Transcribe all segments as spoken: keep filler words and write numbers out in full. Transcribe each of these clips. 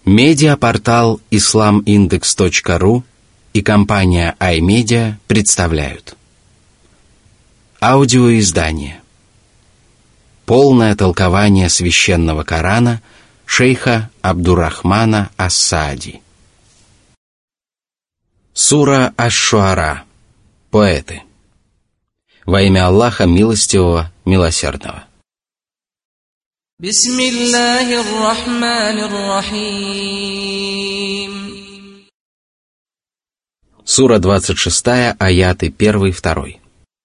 Медиапортал ислам индекс точка ру и компания iMedia представляют аудиоиздание «Полное толкование священного Корана» шейха Абдуррахмана ас-Саади. Сура аш-Шуара. Поэты. Во имя Аллаха Милостивого, Милосердного. Бисмиллахир-рахманир-рахим. Сура двадцать шестая, аяты первый, второй.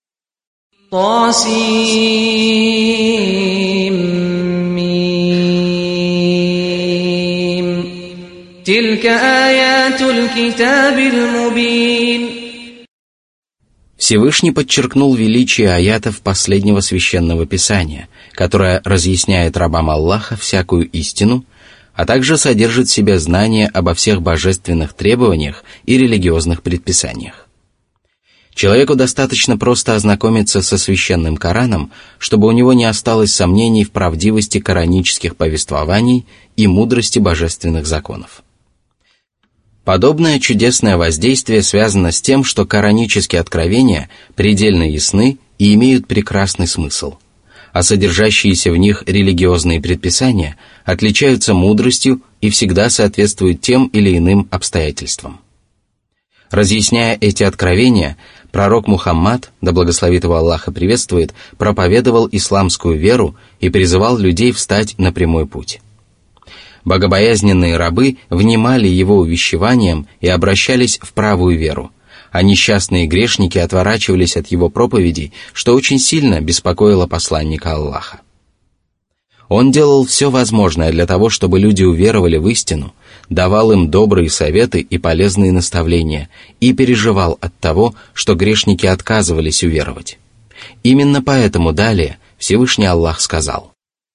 Тасим-мим. Тилька аятуль китабиль мубин. Всевышний подчеркнул величие аятов последнего священного писания, которое разъясняет рабам Аллаха всякую истину, а также содержит в себе знания обо всех божественных требованиях и религиозных предписаниях. Человеку достаточно просто ознакомиться со священным Кораном, чтобы у него не осталось сомнений в правдивости коранических повествований и мудрости божественных законов. Подобное чудесное воздействие связано с тем, что коранические откровения предельно ясны и имеют прекрасный смысл, а содержащиеся в них религиозные предписания отличаются мудростью и всегда соответствуют тем или иным обстоятельствам. Разъясняя эти откровения, пророк Мухаммад, да благословит его Аллах и приветствует, проповедовал исламскую веру и призывал людей встать на прямой путь. Богобоязненные рабы внимали его увещеваниям и обращались в правую веру, а несчастные грешники отворачивались от его проповедей, что очень сильно беспокоило посланника Аллаха. Он делал все возможное для того, чтобы люди уверовали в истину, давал им добрые советы и полезные наставления и переживал от того, что грешники отказывались уверовать. Именно поэтому далее Всевышний Аллах сказал.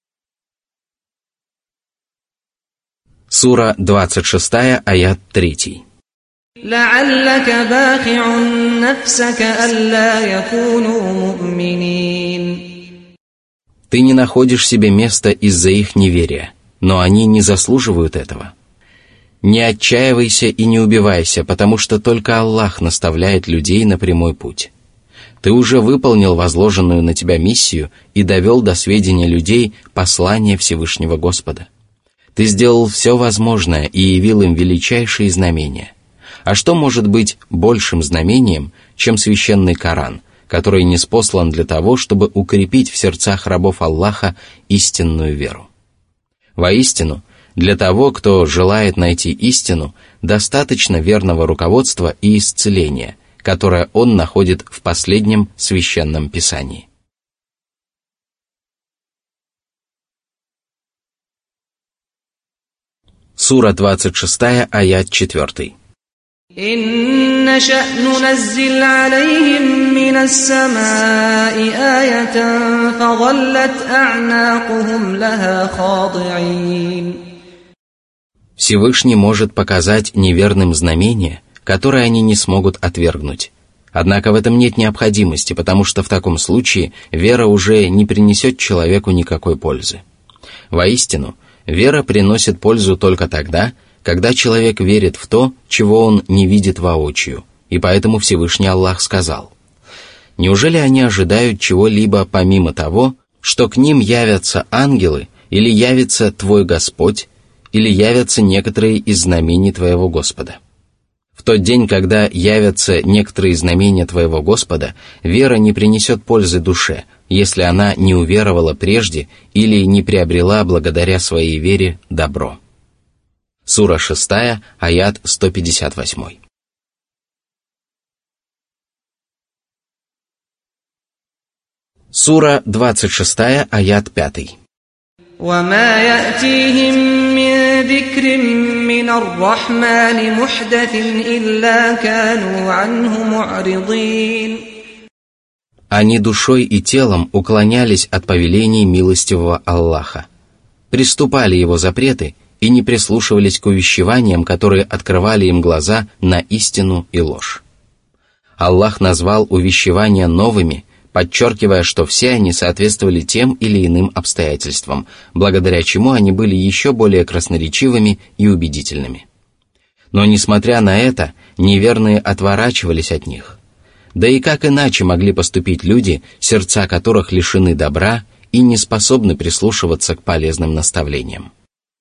Сура двадцать шестая, аят три. لعلك باخع نفسك ألا يكونوا مؤمنين. Ты не находишь себе места из-за их неверия, но они не заслуживают этого. Не отчаивайся и не убивайся, потому что только Аллах наставляет людей на прямой путь. Ты уже выполнил возложенную на тебя миссию и довел до сведения людей послание Всевышнего Господа. Ты сделал все возможное и явил им величайшие знамения. А что может быть большим знамением, чем священный Коран, который ниспослан для того, чтобы укрепить в сердцах рабов Аллаха истинную веру? Воистину, для того, кто желает найти истину, достаточно верного руководства и исцеления, которое он находит в последнем священном писании. Сура двадцать шестая, аят четыре. إن نشأ ننزل عليهم من السماء آية فظلت أعناقهم لها خاضعين. Всевышний может показать неверным знамения, которые они не смогут отвергнуть. Однако в этом нет необходимости, потому что в таком случае вера уже не принесет человеку никакой пользы. Воистину, вера приносит пользу только тогда, когда человек верит в то, чего он не видит воочию, и поэтому Всевышний Аллах сказал: «Неужели они ожидают чего-либо помимо того, что к ним явятся ангелы, или явится твой Господь, или явятся некоторые из знамений твоего Господа? В тот день, когда явятся некоторые знамения твоего Господа, вера не принесет пользы душе, если она не уверовала прежде или не приобрела благодаря своей вере добро». Сура шестая, аят сто пятьдесят восемь. Сура двадцать шестая, аят пятый. وما يأتيهم من ذكر من الرحمن محدث إلا كانوا عنه معرضين. Они душой и телом уклонялись от повелений милостивого Аллаха, приступали его запреты и не прислушивались к увещеваниям, которые открывали им глаза на истину и ложь. Аллах назвал увещевания новыми, подчеркивая, что все они соответствовали тем или иным обстоятельствам, благодаря чему они были еще более красноречивыми и убедительными. Но, несмотря на это, неверные отворачивались от них. Да и как иначе могли поступить люди, сердца которых лишены добра и не способны прислушиваться к полезным наставлениям?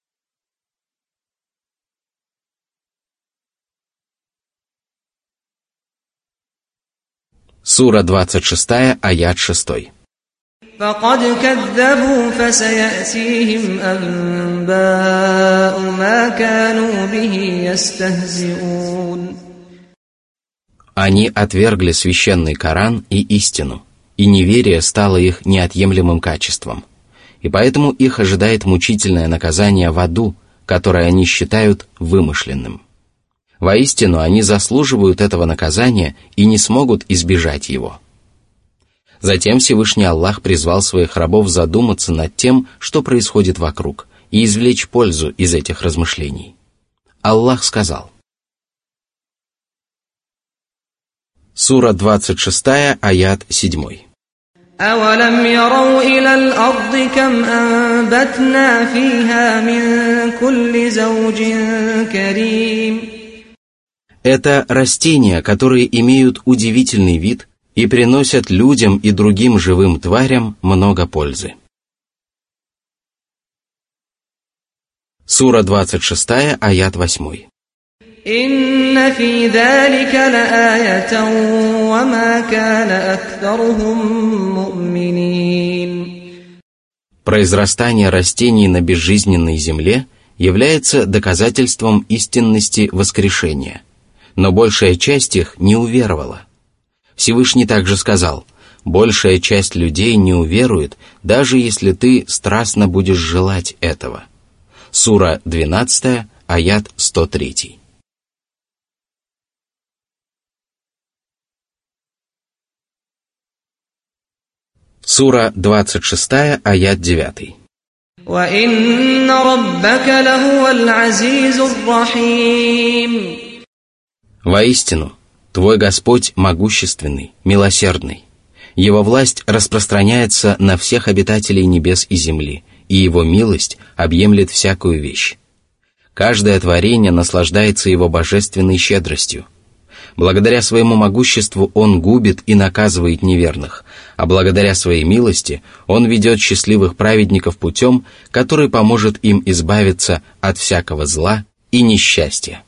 Сура двадцать шесть, аят шесть. فقد كذبوا فسيأتيهم أنباء ما كانوا به يستهزئون. Они отвергли священный Коран и истину, и неверие стало их неотъемлемым качеством, и поэтому их ожидает мучительное наказание в аду, которое они считают вымышленным. Воистину, они заслуживают этого наказания и не смогут избежать его. Затем Всевышний Аллах призвал своих рабов задуматься над тем, что происходит вокруг, и извлечь пользу из этих размышлений. Аллах сказал. Сура двадцать шесть, аят семь. أَوَلَمْ يَرَوْا إِلَى الْأَرْضِ كَمْ أَنبَتْنَا فِيهَا مِن كُلِّ زَوْجٍ كَرِيمٍ. Это растения, которые имеют удивительный вид и приносят людям и другим живым тварям много пользы. Сура двадцать шесть, аят восемь. إِنَّ فِي ذَلِكَ لَآيَةً وَمَا كَانَ أَكْثَرُهُم مُؤْمِنِينَ. Произрастание растений на безжизненной земле является доказательством истинности воскрешения, но большая часть их не уверовала. Всевышний также сказал: большая часть людей не уверует, даже если ты страстно будешь желать этого. Сура двенадцать, аят сто три. Сура двадцать шесть, аят девять. وَإِنَّ رَبَّكَ لَهُوَ الْعَزِيزُ الرَّحِيمُ. Воистину, твой Господь могущественный, милосердный. Его власть распространяется на всех обитателей небес и земли, и Его милость объемлет всякую вещь. Каждое творение наслаждается Его божественной щедростью. Благодаря своему могуществу Он губит и наказывает неверных, а благодаря своей милости Он ведет счастливых праведников путем, который поможет им избавиться от всякого зла и несчастья.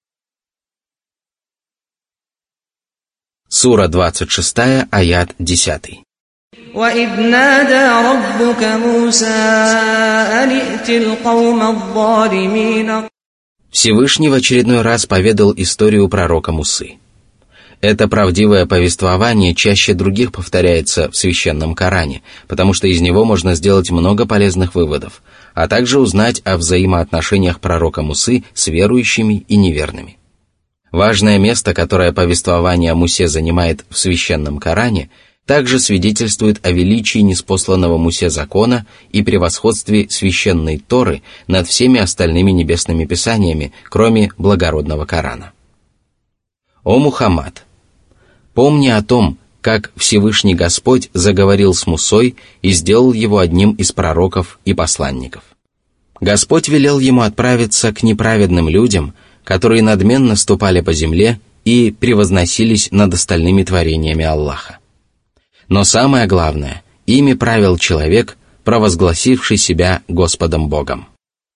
Сура двадцать шесть, аят десять. وَإِذْ نَادَى رَبُّكَ مُوسَىٰ أَنِ ائْتِ الْقَوْمَ الظَّالِمِينَ. Всевышний в очередной раз поведал историю пророка Мусы. Это правдивое повествование чаще других повторяется в священном Коране, потому что из него можно сделать много полезных выводов, а также узнать о взаимоотношениях пророка Мусы с верующими и неверными. Важное место, которое повествование о Мусе занимает в священном Коране, также свидетельствует о величии ниспосланного Мусе закона и превосходстве священной Торы над всеми остальными небесными писаниями, кроме благородного Корана. О Мухаммад! Помни о том, как Всевышний Господь заговорил с Мусой и сделал его одним из пророков и посланников. Господь велел ему отправиться к неправедным людям, которые надменно ступали по земле и превозносились над остальными творениями Аллаха. Но самое главное, ими правил человек, провозгласивший себя Господом Богом.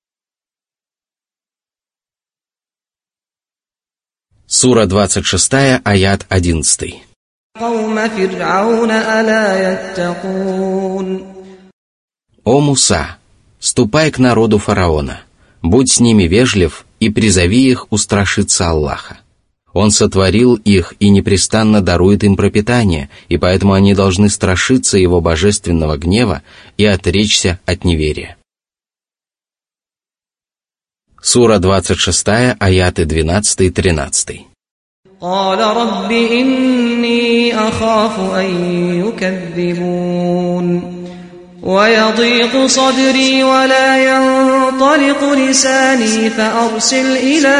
Сура двадцать шесть, аят одиннадцать. О Муса, ступай к народу фараона, будь с ними вежлив и призови их устрашиться Аллаха. Он сотворил их и непрестанно дарует им пропитание, и поэтому они должны страшиться Его божественного гнева и отречься от неверия. Сура двадцать шесть, аяты двенадцать и тринадцать. قال رب إني أخاف أن يكذبون ويضيق صدري ولا ينطلق لساني فأرسل إلى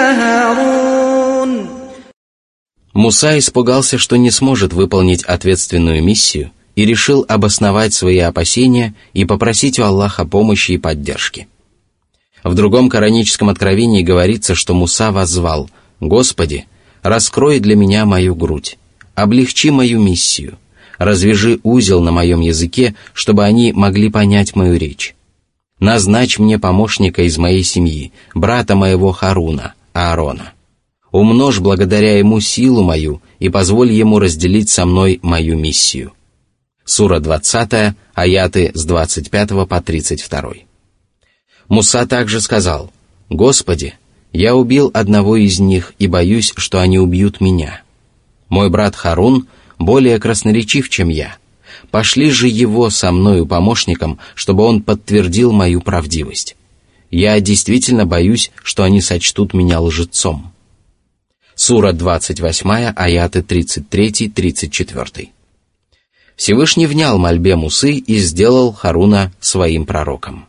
هارون. Муса испугался, что не сможет выполнить ответственную миссию, и решил обосновать свои опасения и попросить у Аллаха помощи и поддержки. В другом кораническом откровении говорится, что Муса воззвал: «Господи, раскрой для меня мою грудь, облегчи мою миссию, развяжи узел на моем языке, чтобы они могли понять мою речь. Назначь мне помощника из моей семьи, брата моего Харуна, Аарона. Умножь благодаря ему силу мою и позволь ему разделить со мной мою миссию». Сура двадцатая, аяты с двадцать пятого по тридцать два. Муса также сказал: «Господи, я убил одного из них и боюсь, что они убьют меня. Мой брат Харун более красноречив, чем я. Пошли же его со мною помощником, чтобы он подтвердил мою правдивость. Я действительно боюсь, что они сочтут меня лжецом». Сура двадцать восьмая, аяты тридцать три - тридцать четыре. Всевышний внял мольбе Мусы и сделал Харуна своим пророком.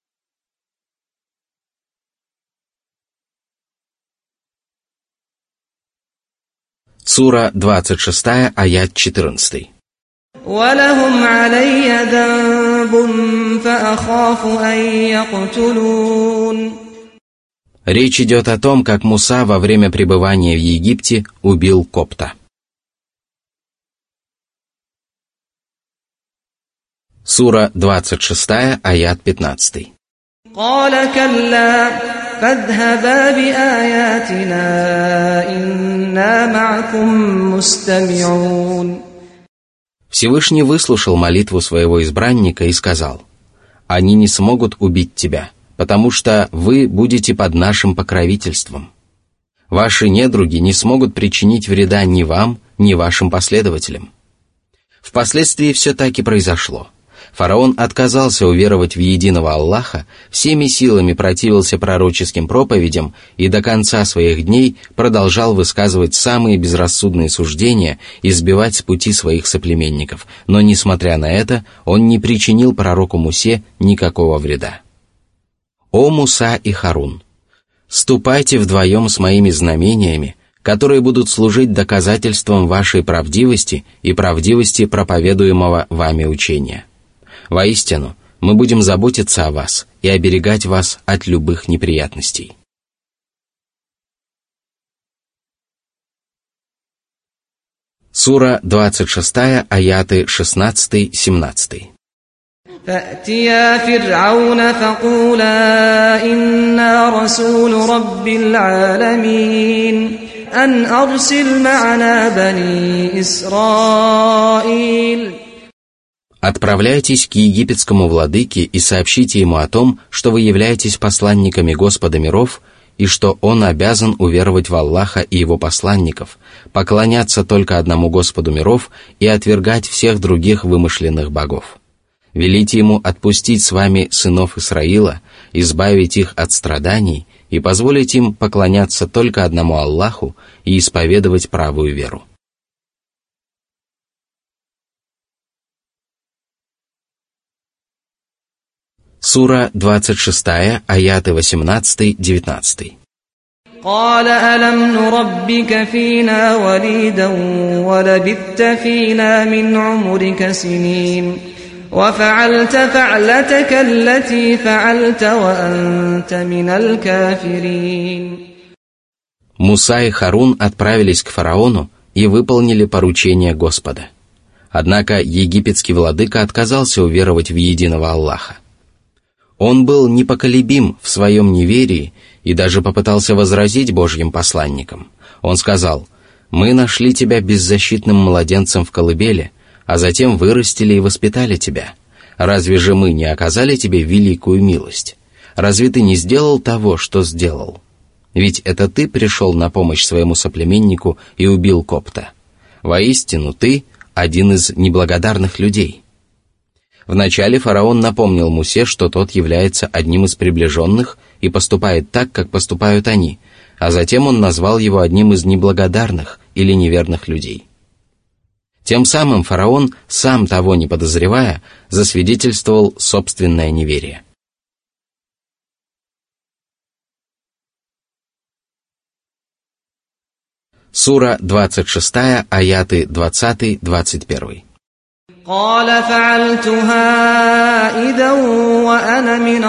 Сура двадцать шестая, аят четырнадцатый. وَلَهُمْ عَلَيَّ ذَنبٌ فَأَخَافُ أَن يَقْتُلُونِ. Речь идет о том, как Муса во время пребывания в Египте убил копта. Сура двадцать шестая, аят пятнадцатый. قَالَ كَلَّا فَاذْهَبَا بِآيَاتِنَا إِنَّا مَعَكُمْ مُسْتَمِعُونَ. Всевышний выслушал молитву своего избранника и сказал: «Они не смогут убить тебя, потому что вы будете под нашим покровительством. Ваши недруги не смогут причинить вреда ни вам, ни вашим последователям». Впоследствии все так и произошло. Фараон отказался уверовать в единого Аллаха, всеми силами противился пророческим проповедям и до конца своих дней продолжал высказывать самые безрассудные суждения и сбивать с пути своих соплеменников, но, несмотря на это, он не причинил пророку Мусе никакого вреда. «О Муса и Харун! Ступайте вдвоем с моими знамениями, которые будут служить доказательством вашей правдивости и правдивости проповедуемого вами учения. Воистину, мы будем заботиться о вас и оберегать вас от любых неприятностей». Сура двадцать шестая, аяты шестнадцатый - семнадцатый. فَأْتِيَا فِرْعَوْنَ فَقُولَا إِنَّا رَسُولُ رَبِّ الْعَالَمِينَ أَنْ أَرْسِلْ مَعَنَا بَنِي إِسْرَائِيلَ. «Отправляйтесь к египетскому владыке и сообщите ему о том, что вы являетесь посланниками Господа миров и что он обязан уверовать в Аллаха и его посланников, поклоняться только одному Господу миров и отвергать всех других вымышленных богов. Велите ему отпустить с вами сынов Исраила, избавить их от страданий и позволить им поклоняться только одному Аллаху и исповедовать правую веру». Сура двадцать шестая, аяты восемнадцатый - девятнадцатый. قَالَ أَلَمْ نُرَبِّكَ فِينَا وَلِيدًا وَلَبِثْتَ فِينَا مِنْ عُمُرِكَ سِنِينَ وَفَعَلْتَ فَعْلَتَكَ الَّتِي فَعَلْتَ وَأَنْتَ مِنَ الْكَافِرِينَ. Муса и Харун отправились к фараону и выполнили поручение Господа. Однако египетский владыка отказался уверовать в единого Аллаха. Он был непоколебим в своем неверии и даже попытался возразить Божьим посланникам. Он сказал: «Мы нашли тебя беззащитным младенцем в колыбели, а затем вырастили и воспитали тебя. Разве же мы не оказали тебе великую милость? Разве ты не сделал того, что сделал? Ведь это ты пришел на помощь своему соплеменнику и убил копта. Воистину, ты один из неблагодарных людей». Вначале фараон напомнил Мусе, что тот является одним из приближенных и поступает так, как поступают они, а затем он назвал его одним из неблагодарных или неверных людей. Тем самым фараон, сам того не подозревая, засвидетельствовал собственное неверие. Сура двадцать шестая, аяты двадцатый - двадцать первый. قال فعلتها إذا وأنا من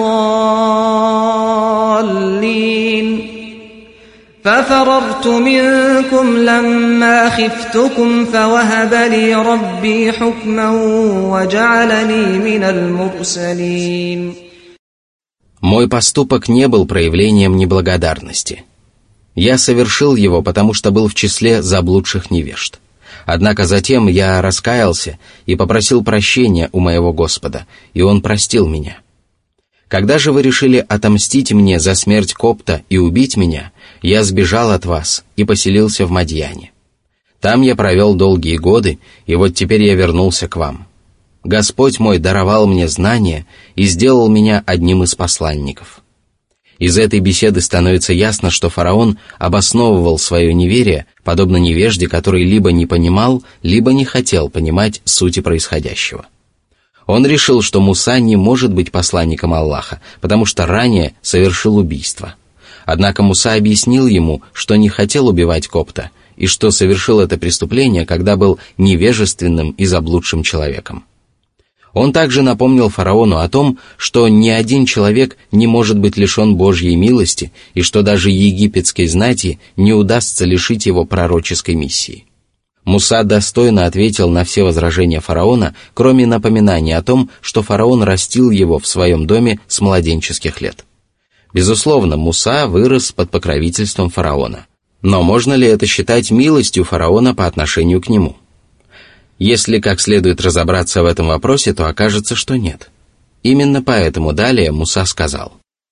الضالين ففررت منكم لما خفتكم فوهب لي ربي حكما وجعلني من المرسلين. Мой поступок не был проявлением неблагодарности. Я совершил его, потому что был в числе заблудших невежд. Однако затем я раскаялся и попросил прощения у моего Господа, и Он простил меня. Когда же вы решили отомстить мне за смерть Копта и убить меня, я сбежал от вас и поселился в Мадьяне. Там я провел долгие годы, и вот теперь я вернулся к вам. Господь мой даровал мне знания и сделал меня одним из посланников». Из этой беседы становится ясно, что фараон обосновывал свое неверие, подобно невежде, который либо не понимал, либо не хотел понимать сути происходящего. Он решил, что Муса не может быть посланником Аллаха, потому что ранее совершил убийство. Однако Муса объяснил ему, что не хотел убивать Копта, и что совершил это преступление, когда был невежественным и заблудшим человеком. Он также напомнил фараону о том, что ни один человек не может быть лишен Божьей милости, и что даже египетской знати не удастся лишить его пророческой миссии. Муса достойно ответил на все возражения фараона, кроме напоминания о том, что фараон растил его в своем доме с младенческих лет. Безусловно, Муса вырос под покровительством фараона. Но можно ли это считать милостью фараона по отношению к нему? Если как следует разобраться в этом вопросе, то окажется, что нет. Именно поэтому далее Муса сказал: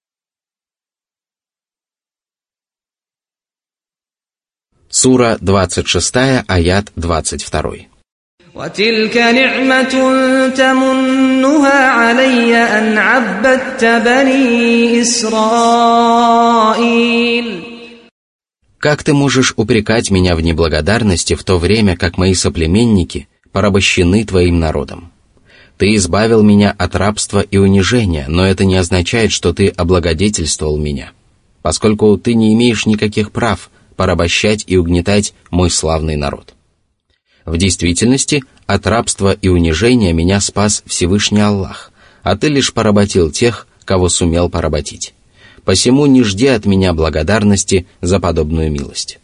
Сура двадцать шесть, аят двадцать два. وَتِلْكَ نِعْمَةٌ تَمُنُّهَا عَلَيَّ أَنْ عَبَّدتَّ بَنِي إِسْرَائِيلَ. Как ты можешь упрекать меня в неблагодарности в то время, как мои соплеменники порабощены твоим народом? Ты избавил меня от рабства и унижения, но это не означает, что ты облагодетельствовал меня, поскольку ты не имеешь никаких прав порабощать и угнетать мой славный народ. В действительности, от рабства и унижения меня спас Всевышний Аллах, а ты лишь поработил тех, кого сумел поработить. Посему не жди от меня благодарности за подобную милость.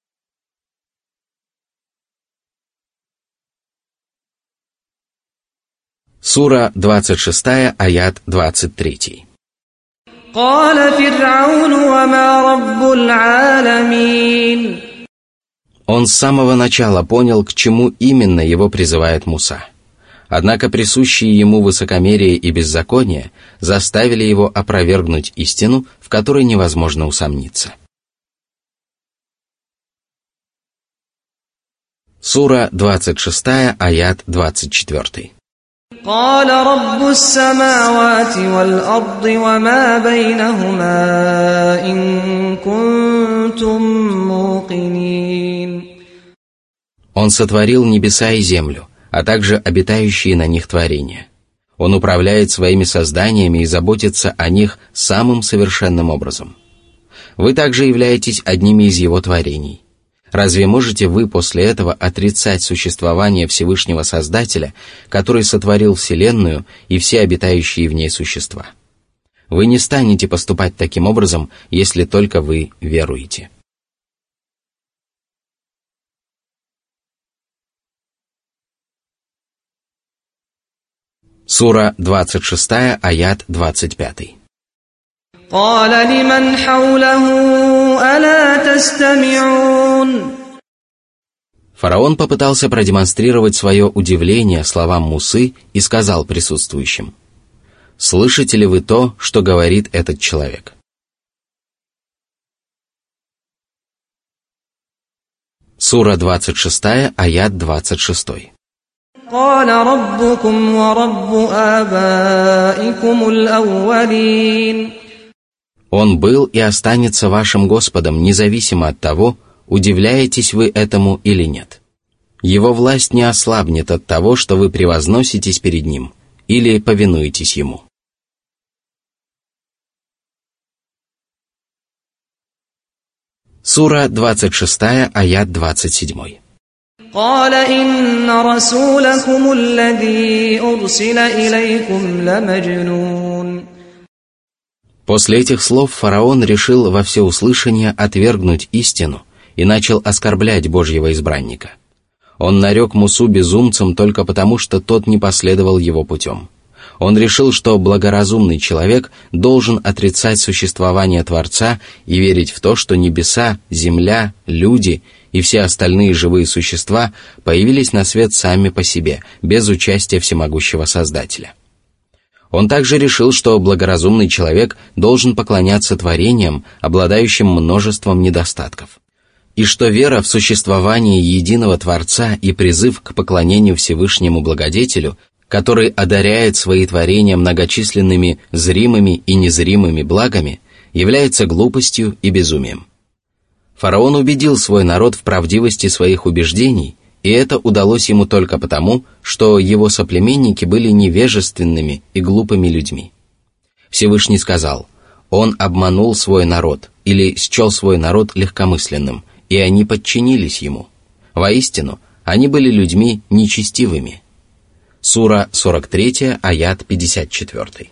Сура двадцать шесть, аят двадцать три. قال فرعون وما رب العالمين. Он с самого начала понял, к чему именно его призывает Муса. Однако присущие ему высокомерие и беззаконие заставили его опровергнуть истину, в которой невозможно усомниться. Сура двадцать шесть, аят двадцать четыре. قال رب السماوات والأرض وما بينهما إن كنتم موقنين. Он сотворил небеса и землю, а также обитающие на них творения. Он управляет своими созданиями и заботится о них самым совершенным образом. Вы также являетесь одними из его творений. Разве можете вы после этого отрицать существование Всевышнего Создателя, который сотворил Вселенную и все обитающие в ней существа? Вы не станете поступать таким образом, если только вы веруете. Сура двадцать шесть, аят двадцать пять. قال لمن حوله ألا تستمعون. Фараон попытался продемонстрировать свое удивление словам Мусы и сказал присутствующим: «Слышите ли вы то, что говорит этот человек?» Сура двадцать шесть, аят двадцать шесть. قال ربكم ورب آبائكم الأولين. Он был и останется вашим Господом, независимо от того, удивляетесь вы этому или нет. Его власть не ослабнет от того, что вы превозноситесь перед Ним или повинуетесь Ему. Сура двадцать шесть, аят двадцать семь. قال إن رسولكم الذي أرسل إليكم لمجنون. После этих слов фараон решил во всеуслышание отвергнуть истину и начал оскорблять Божьего избранника. Он нарек Мусу безумцем только потому, что тот не последовал его путем. Он решил, что благоразумный человек должен отрицать существование Творца и верить в то, что небеса, земля, люди и все остальные живые существа появились на свет сами по себе, без участия всемогущего Создателя. Он также решил, что благоразумный человек должен поклоняться творениям, обладающим множеством недостатков, и что вера в существование единого Творца и призыв к поклонению Всевышнему Благодетелю, который одаряет свои творения многочисленными зримыми и незримыми благами, является глупостью и безумием. Фараон убедил свой народ в правдивости своих убеждений, и это удалось ему только потому, что его соплеменники были невежественными и глупыми людьми. Всевышний сказал: «Он обманул свой народ» или счел свой народ легкомысленным, и они подчинились ему. Воистину, они были людьми нечестивыми. Сура сорок три, аят пятьдесят четыре.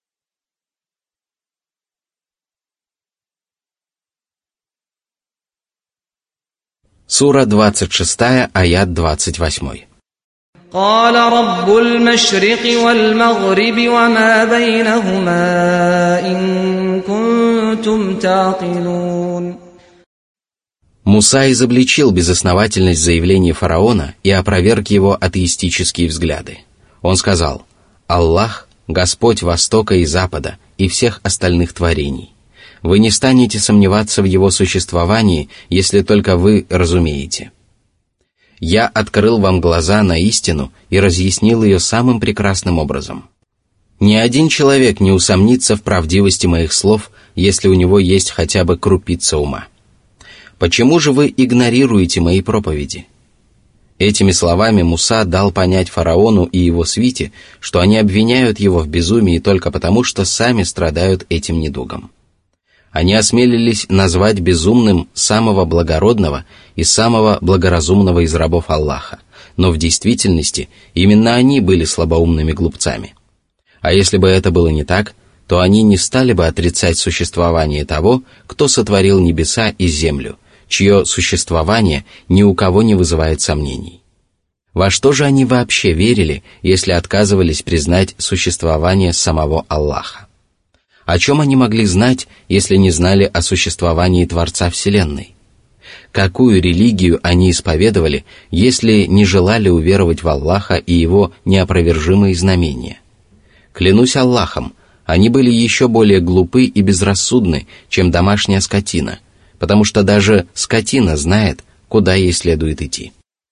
Сура двадцать шесть, аят двадцать восемь. قال رب المشرق والمغرب وما بينهما إن كنتم تعقلون. Муса изобличил безосновательность заявления фараона и опроверг его атеистические взгляды. Он сказал: «Аллах – Господь Востока и Запада и всех остальных творений. Вы не станете сомневаться в его существовании, если только вы разумеете. Я открыл вам глаза на истину и разъяснил ее самым прекрасным образом. Ни один человек не усомнится в правдивости моих слов, если у него есть хотя бы крупица ума. Почему же вы игнорируете мои проповеди?» Этими словами Муса дал понять фараону и его свите, что они обвиняют его в безумии только потому, что сами страдают этим недугом. Они осмелились назвать безумным самого благородного и самого благоразумного из рабов Аллаха, но в действительности именно они были слабоумными глупцами. А если бы это было не так, то они не стали бы отрицать существование того, кто сотворил небеса и землю, чье существование ни у кого не вызывает сомнений. Во что же они вообще верили, если отказывались признать существование самого Аллаха? О чем они могли знать, если не знали о существовании Творца Вселенной? Какую религию они исповедовали, если не желали уверовать в Аллаха и Его неопровержимые знамения? Клянусь Аллахом, они были еще более глупы и безрассудны, чем домашняя скотина, потому что даже скотина знает, куда ей следует идти.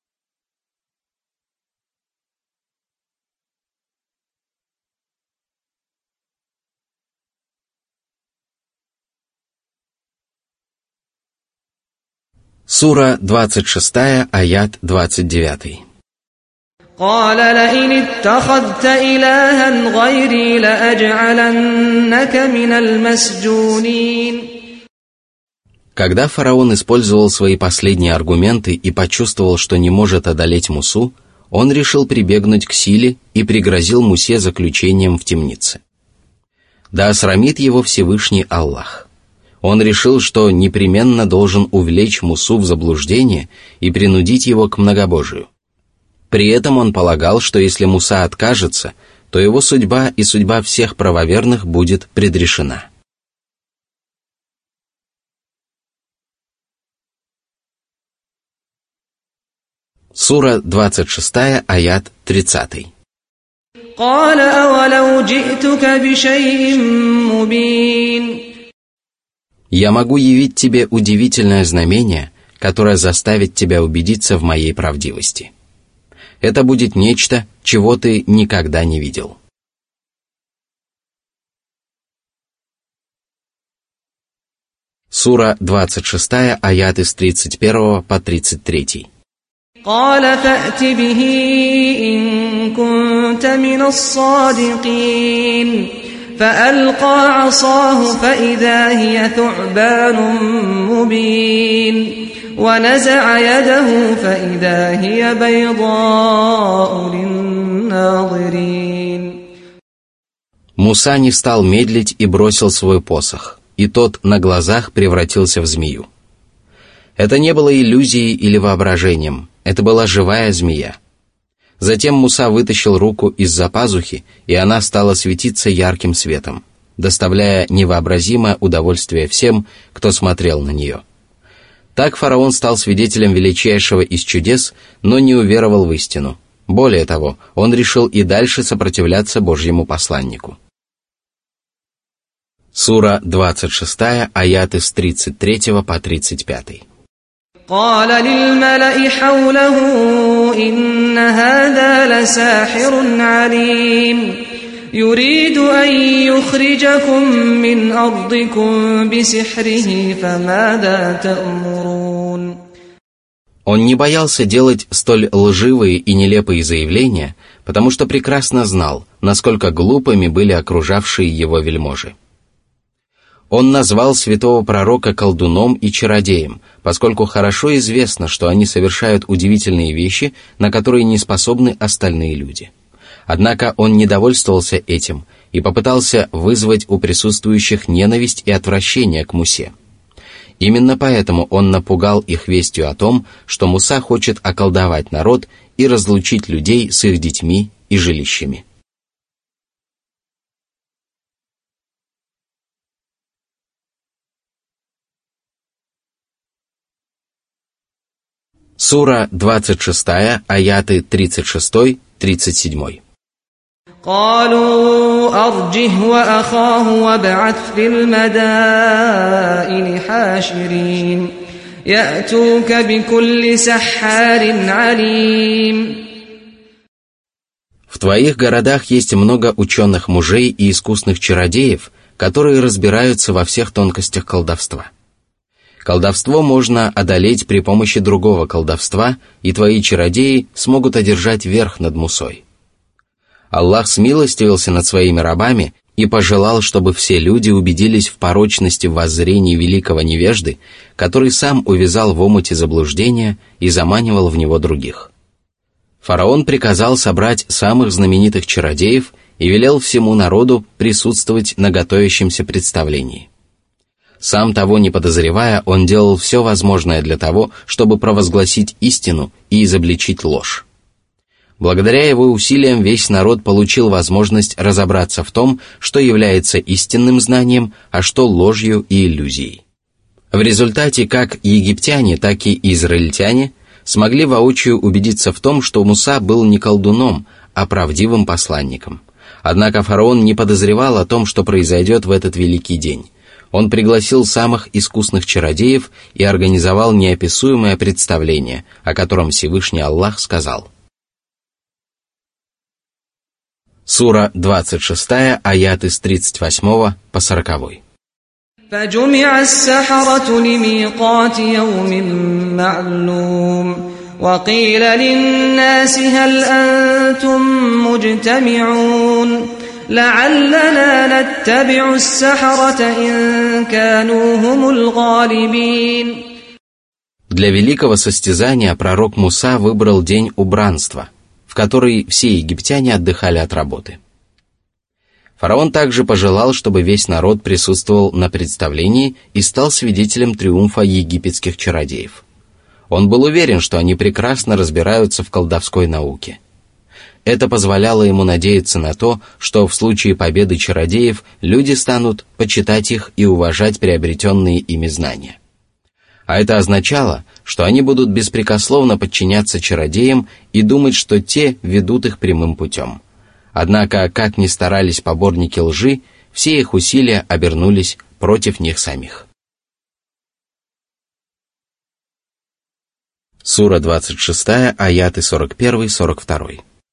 Сура двадцать шесть, аят двадцать девять. قال لئن اتخذت إلها غيري لأجعلنك من المسجونين. Когда фараон использовал свои последние аргументы и почувствовал, что не может одолеть Мусу, он решил прибегнуть к силе и пригрозил Мусе заключением в темнице. Да осрамит его Всевышний Аллах. Он решил, что непременно должен увлечь Мусу в заблуждение и принудить его к многобожию. При этом он полагал, что если Муса откажется, то его судьба и судьба всех правоверных будет предрешена. Сура двадцать шесть, аят тридцать. قال أولو جئتك بشيء مبين. Я могу явить тебе удивительное знамение, которое заставит тебя убедиться в моей правдивости. Это будет нечто, чего ты никогда не видел. Сура двадцать шесть, аяты с тридцать первого по тридцать третий. قال فأت به إن كنت من الصادقين فألقى عصاه فإذا هي ثعبان مبين ونزع يده فإذا هي بيضاء للناظرين. Муса не стал медлить и бросил свой посох, и тот на глазах превратился в змею. Это не было иллюзией или воображением, это была живая змея. Затем Муса вытащил руку из-за пазухи, и она стала светиться ярким светом, доставляя невообразимое удовольствие всем, кто смотрел на нее. Так фараон стал свидетелем величайшего из чудес, но не уверовал в истину. Более того, он решил и дальше сопротивляться Божьему посланнику. Сура двадцать шесть, аяты с тридцать третьего по тридцать пятый. قال للملأ حوله إن هذا لساحر عليم يريد أن يخرجكم من أرضكم بسحره فماذا تأمرون. Он не боялся делать столь лживые и нелепые заявления, потому что прекрасно знал, насколько глупыми были окружавшие его вельможи. Он назвал святого пророка колдуном и чародеем, поскольку хорошо известно, что они совершают удивительные вещи, на которые не способны остальные люди. Однако он не довольствовался этим и попытался вызвать у присутствующих ненависть и отвращение к Мусе. Именно поэтому он напугал их вестью о том, что Муса хочет околдовать народ и разлучить людей с их детьми и жилищами. Сура двадцать шесть, аяты тридцать шесть тридцать семь. قالوا أرجه وأخاه وابعث في المدائن حاشرين يأتوك بكل سحار عليم. В твоих городах есть много ученых мужей и искусных чародеев, которые разбираются во всех тонкостях колдовства. Колдовство можно одолеть при помощи другого колдовства, и твои чародеи смогут одержать верх над Мусой. Аллах смилостивился над своими рабами и пожелал, чтобы все люди убедились в порочности воззрений великого невежды, который сам увязал в омуте заблуждения и заманивал в него других. Фараон приказал собрать самых знаменитых чародеев и велел всему народу присутствовать на готовящемся представлении. Сам того не подозревая, он делал все возможное для того, чтобы провозгласить истину и изобличить ложь. Благодаря его усилиям весь народ получил возможность разобраться в том, что является истинным знанием, а что ложью и иллюзией. В результате как египтяне, так и израильтяне смогли воочию убедиться в том, что Муса был не колдуном, а правдивым посланником. Однако фараон не подозревал о том, что произойдет в этот великий день. Он пригласил самых искусных чародеев и организовал неописуемое представление, о котором Всевышний Аллах сказал. Сура двадцать шесть, аяты с тридцать восьмого по сороковой. فجمع السحرة لميقات يوم معلوم وقيل للناس هل أنتم مجتمعون لعلنا نتبع السحرة إن كانوا هم الغالبين. Для великого состязания пророк Муса выбрал день убранства, в который все египтяне отдыхали от работы. Фараон также пожелал, чтобы весь народ присутствовал на представлении и стал свидетелем триумфа египетских чародеев. Он был уверен, что они прекрасно разбираются в колдовской науке. Это позволяло ему надеяться на то, что в случае победы чародеев люди станут почитать их и уважать приобретенные ими знания. А это означало, что они будут беспрекословно подчиняться чародеям и думать, что те ведут их прямым путем. Однако, как ни старались поборники лжи, все их усилия обернулись против них самих. Сура двадцать шесть, аяты сорок один сорок два.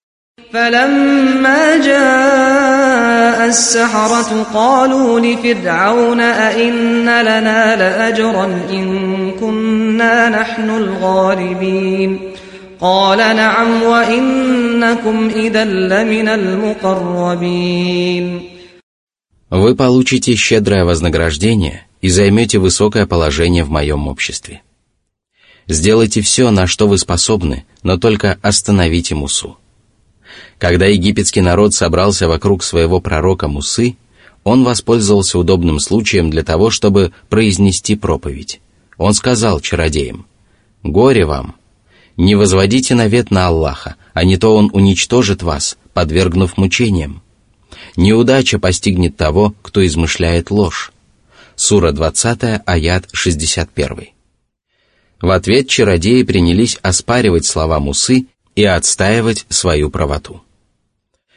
فلما جاء السحرة قالوا لفرعون أئن لنا لأجرا إن كنا نحن الغالبين قال نعم وإنكم إذا لمن المقربين. Вы получите щедрое вознаграждение и займете высокое положение в моем обществе. Сделайте все, на что вы способны, но только остановите Мусу». Когда египетский народ собрался вокруг своего пророка Мусы, он воспользовался удобным случаем для того, чтобы произнести проповедь. Он сказал чародеям: «Горе вам! Не возводите навет на Аллаха, а не то Он уничтожит вас, подвергнув мучениям. Неудача постигнет того, кто измышляет ложь». Сура двадцатая, аят шестьдесят один. В ответ чародеи принялись оспаривать слова Мусы и отстаивать свою правоту.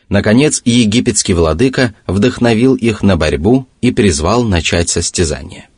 Наконец, египетский владыка вдохновил их на борьбу и призвал начать состязание.